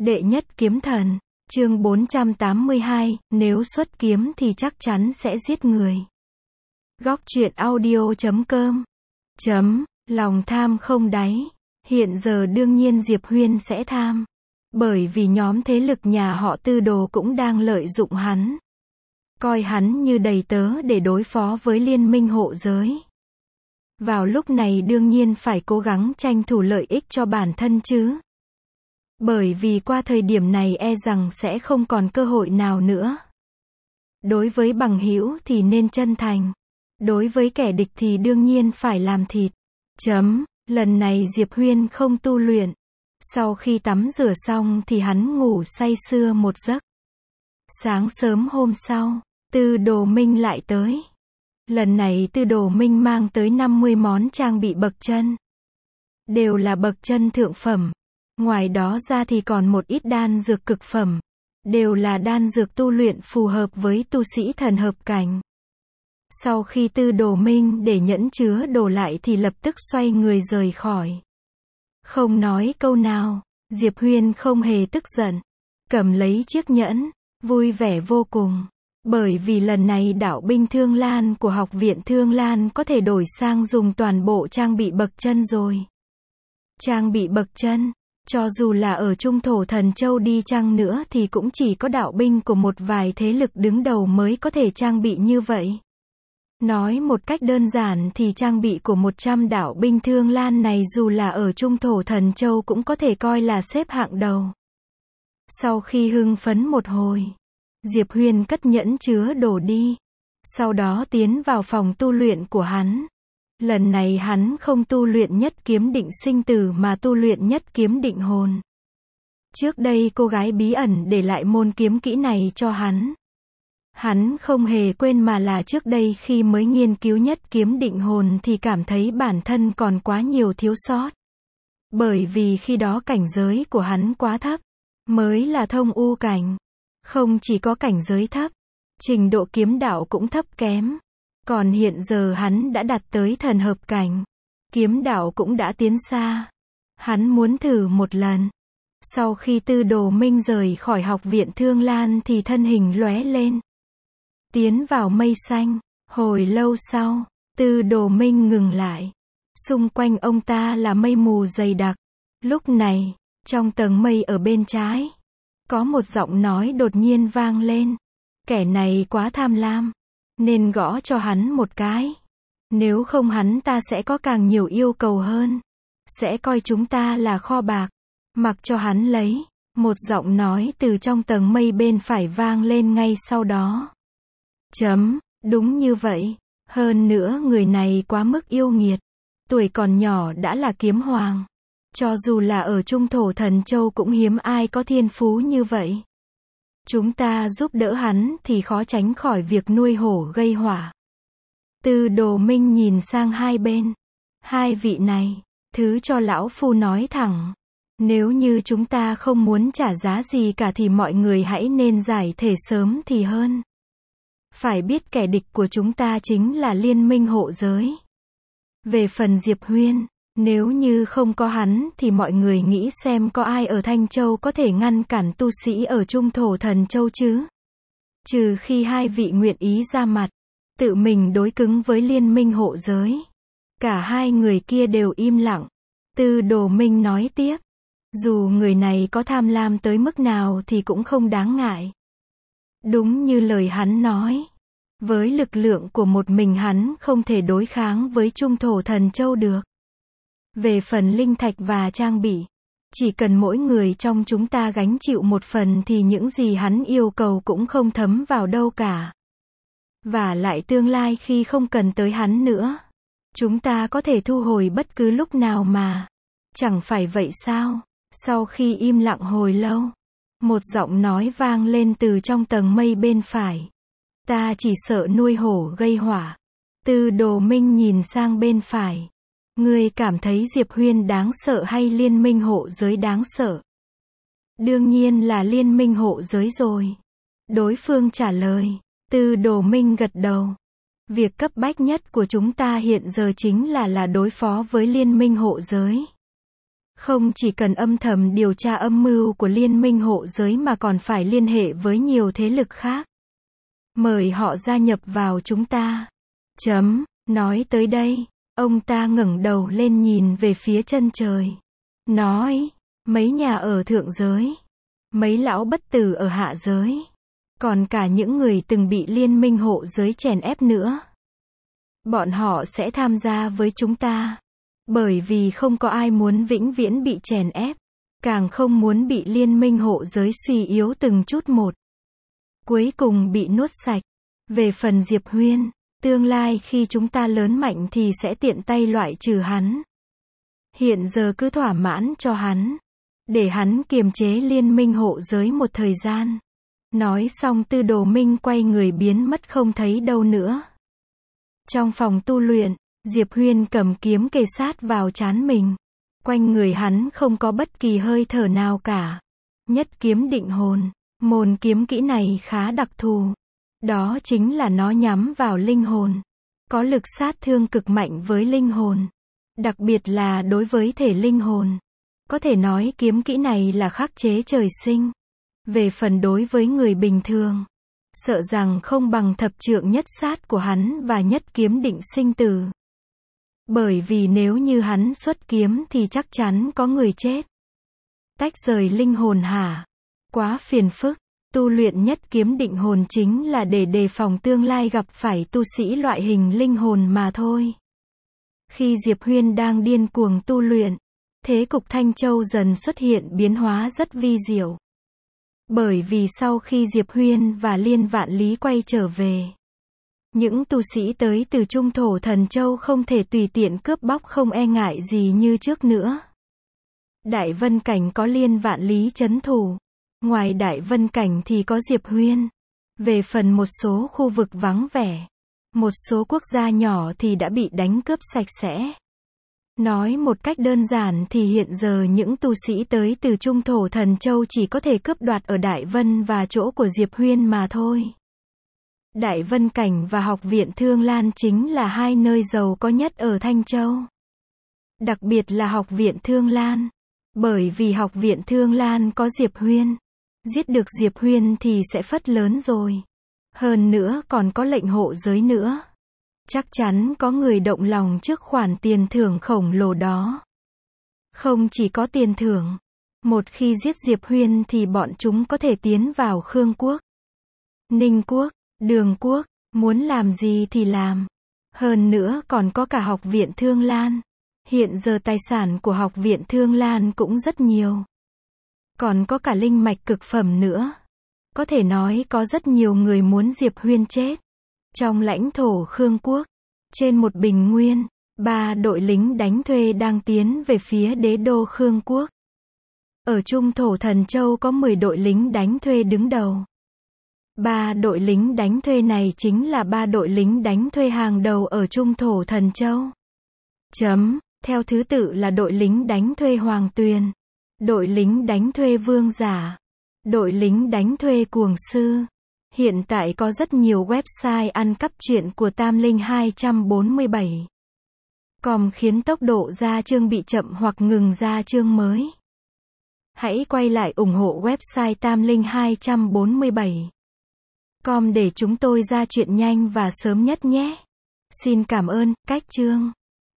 Đệ nhất kiếm thần, chương 482, nếu xuất kiếm thì chắc chắn sẽ giết người. Góc truyện audio.com Lòng tham không đáy. Hiện giờ đương nhiên Diệp Huyên sẽ tham. Bởi vì nhóm thế lực nhà họ Tư Đồ cũng đang lợi dụng hắn. Coi hắn như đầy tớ để đối phó với liên minh hộ giới. Vào lúc này đương nhiên phải cố gắng tranh thủ lợi ích cho bản thân chứ. Bởi vì qua thời điểm này e rằng sẽ không còn cơ hội nào nữa. Đối với bằng hữu thì nên chân thành. Đối với kẻ địch thì đương nhiên phải làm thịt. Lần này Diệp Huyên không tu luyện. Sau khi tắm rửa xong thì hắn ngủ say sưa một giấc. Sáng sớm hôm sau, Tư Đồ Minh lại tới. Lần này Tư Đồ Minh mang tới 50 món trang bị bậc chân. Đều là bậc chân thượng phẩm. Ngoài đó ra thì còn một ít đan dược cực phẩm. Đều là đan dược tu luyện phù hợp với tu sĩ thần hợp cảnh. Sau khi Tư Đồ Minh để nhẫn chứa đồ lại thì lập tức xoay người rời khỏi. Không nói câu nào, Diệp Huyên không hề tức giận. Cầm lấy chiếc nhẫn, vui vẻ vô cùng. Bởi vì lần này đạo binh Thương Lan của học viện Thương Lan có thể đổi sang dùng toàn bộ trang bị bậc chân rồi. Trang bị bậc chân, cho dù là ở Trung Thổ Thần Châu đi chăng nữa thì cũng chỉ có đạo binh của một vài thế lực đứng đầu mới có thể trang bị như vậy. Nói một cách đơn giản thì trang bị của 100 đạo binh Thương Lan này dù là ở Trung Thổ Thần Châu cũng có thể coi là xếp hạng đầu. Sau khi hưng phấn một hồi, Diệp Huyên cất nhẫn chứa đồ đi. Sau đó tiến vào phòng tu luyện của hắn. Lần này hắn không tu luyện nhất kiếm định sinh tử mà tu luyện nhất kiếm định hồn. Trước đây cô gái bí ẩn để lại môn kiếm kỹ này cho hắn. Hắn không hề quên mà là trước đây khi mới nghiên cứu nhất kiếm định hồn thì cảm thấy bản thân còn quá nhiều thiếu sót. Bởi vì khi đó cảnh giới của hắn quá thấp. Mới là thông u cảnh. Không chỉ có cảnh giới thấp, trình độ kiếm đạo cũng thấp kém. Còn hiện giờ hắn đã đạt tới thần hợp cảnh. Kiếm đạo cũng đã tiến xa. Hắn muốn thử một lần. Sau khi Tư Đồ Minh rời khỏi học viện Thương Lan thì thân hình lóe lên. Tiến vào mây xanh. Hồi lâu sau, Tư Đồ Minh ngừng lại. Xung quanh ông ta là mây mù dày đặc. Lúc này, trong tầng mây ở bên trái, có một giọng nói đột nhiên vang lên. Kẻ này quá tham lam. Nên gõ cho hắn một cái. Nếu không hắn ta sẽ có càng nhiều yêu cầu hơn. Sẽ coi chúng ta là kho bạc. Mặc cho hắn lấy. Một giọng nói từ trong tầng mây bên phải vang lên ngay sau đó. Đúng như vậy. Hơn nữa người này quá mức yêu nghiệt. Tuổi còn nhỏ đã là kiếm hoàng. Cho dù là ở Trung Thổ Thần Châu cũng hiếm ai có thiên phú như vậy. Chúng ta giúp đỡ hắn thì khó tránh khỏi việc nuôi hổ gây hỏa. Tư Đồ Minh nhìn sang hai bên. Hai vị này, thứ cho lão phu nói thẳng. Nếu như chúng ta không muốn trả giá gì cả thì mọi người hãy nên giải thể sớm thì hơn. Phải biết kẻ địch của chúng ta chính là liên minh hộ giới. Về phần Diệp Huyên, nếu như không có hắn thì mọi người nghĩ xem có ai ở Thanh Châu có thể ngăn cản tu sĩ ở Trung Thổ Thần Châu chứ? Trừ khi hai vị nguyện ý ra mặt, tự mình đối cứng với liên minh hộ giới. Cả hai người kia đều im lặng. Tư Đồ Minh nói tiếp. Dù người này có tham lam tới mức nào thì cũng không đáng ngại. Đúng như lời hắn nói. Với lực lượng của một mình hắn không thể đối kháng với Trung Thổ Thần Châu được. Về phần linh thạch và trang bị, chỉ cần mỗi người trong chúng ta gánh chịu một phần thì những gì hắn yêu cầu cũng không thấm vào đâu cả. Và lại tương lai khi không cần tới hắn nữa, chúng ta có thể thu hồi bất cứ lúc nào mà. Chẳng phải vậy sao? Sau khi im lặng hồi lâu, một giọng nói vang lên từ trong tầng mây bên phải. Ta chỉ sợ nuôi hổ gây hỏa. Tư Đồ Minh nhìn sang bên phải. Ngươi cảm thấy Diệp Huyên đáng sợ hay liên minh hộ giới đáng sợ? Đương nhiên là liên minh hộ giới rồi. Đối phương trả lời. Tư Đồ Minh gật đầu. Việc cấp bách nhất của chúng ta hiện giờ chính là đối phó với liên minh hộ giới. Không chỉ cần âm thầm điều tra âm mưu của liên minh hộ giới mà còn phải liên hệ với nhiều thế lực khác. Mời họ gia nhập vào chúng ta. Nói tới đây, ông ta ngẩng đầu lên nhìn về phía chân trời. Nói, mấy nhà ở thượng giới, mấy lão bất tử ở hạ giới, còn cả những người từng bị liên minh hộ giới chèn ép nữa. Bọn họ sẽ tham gia với chúng ta. Bởi vì không có ai muốn vĩnh viễn bị chèn ép, càng không muốn bị liên minh hộ giới suy yếu từng chút một. Cuối cùng bị nuốt sạch. Về phần Diệp Huyên, tương lai khi chúng ta lớn mạnh thì sẽ tiện tay loại trừ hắn. Hiện giờ cứ thỏa mãn cho hắn, để hắn kiềm chế liên minh hộ giới một thời gian. Nói xong Tư Đồ Minh quay người biến mất không thấy đâu nữa. Trong phòng tu luyện, Diệp Huyên cầm kiếm kề sát vào trán mình. Quanh người hắn không có bất kỳ hơi thở nào cả. Nhất kiếm định hồn. Môn kiếm kỹ này khá đặc thù. Đó chính là nó nhắm vào linh hồn. Có lực sát thương cực mạnh với linh hồn. Đặc biệt là đối với thể linh hồn. Có thể nói kiếm kỹ này là khắc chế trời sinh. Về phần đối với người bình thường, sợ rằng không bằng thập trượng nhất sát của hắn và nhất kiếm định sinh tử. Bởi vì nếu như hắn xuất kiếm thì chắc chắn có người chết. Tách rời linh hồn hả? Quá phiền phức. Tu luyện nhất kiếm định hồn chính là để đề phòng tương lai gặp phải tu sĩ loại hình linh hồn mà thôi. Khi Diệp Huyên đang điên cuồng tu luyện, thế cục Thanh Châu dần xuất hiện biến hóa rất vi diệu. Bởi vì sau khi Diệp Huyên và Liên Vạn Lý quay trở về, những tu sĩ tới từ Trung Thổ Thần Châu không thể tùy tiện cướp bóc không e ngại gì như trước nữa. Đại Vân Cảnh có Liên Vạn Lý trấn thủ. Ngoài Đại Vân Cảnh thì có Diệp Huyên. Về phần một số khu vực vắng vẻ, một số quốc gia nhỏ thì đã bị đánh cướp sạch sẽ. Nói một cách đơn giản thì hiện giờ những tu sĩ tới từ Trung Thổ Thần Châu chỉ có thể cướp đoạt ở Đại Vân và chỗ của Diệp Huyên mà thôi. Đại Vân Cảnh và Học viện Thương Lan chính là hai nơi giàu có nhất ở Thanh Châu. Đặc biệt là Học viện Thương Lan. Bởi vì Học viện Thương Lan có Diệp Huyên. Giết được Diệp Huyên thì sẽ phất lớn rồi. Hơn nữa còn có lệnh hộ giới nữa. Chắc chắn có người động lòng trước khoản tiền thưởng khổng lồ đó. Không chỉ có tiền thưởng. Một khi giết Diệp Huyên thì bọn chúng có thể tiến vào Khương Quốc, Ninh Quốc, Đường Quốc, muốn làm gì thì làm. Hơn nữa còn có cả Học viện Thương Lan. Hiện giờ tài sản của Học viện Thương Lan cũng rất nhiều. Còn có cả linh mạch cực phẩm nữa. Có thể nói có rất nhiều người muốn Diệp Huyên chết. Trong lãnh thổ Khương Quốc, trên một bình nguyên, 3 đội lính đánh thuê đang tiến về phía đế đô Khương Quốc. Ở Trung Thổ Thần Châu có 10 đội lính đánh thuê đứng đầu. 3 đội lính đánh thuê này chính là 3 đội lính đánh thuê hàng đầu ở Trung Thổ Thần Châu. Theo thứ tự là đội lính đánh thuê Hoàng Tuyền, đội lính đánh thuê Vương Giả, đội lính đánh thuê Cuồng Sư. Hiện tại có rất nhiều website ăn cắp truyện của Tam Linh 247. Khiến tốc độ ra chương bị chậm hoặc ngừng ra chương mới. Hãy quay lại ủng hộ website Tam Linh 247. Để chúng tôi ra chuyện nhanh và sớm nhất nhé. Xin cảm ơn, cách chương.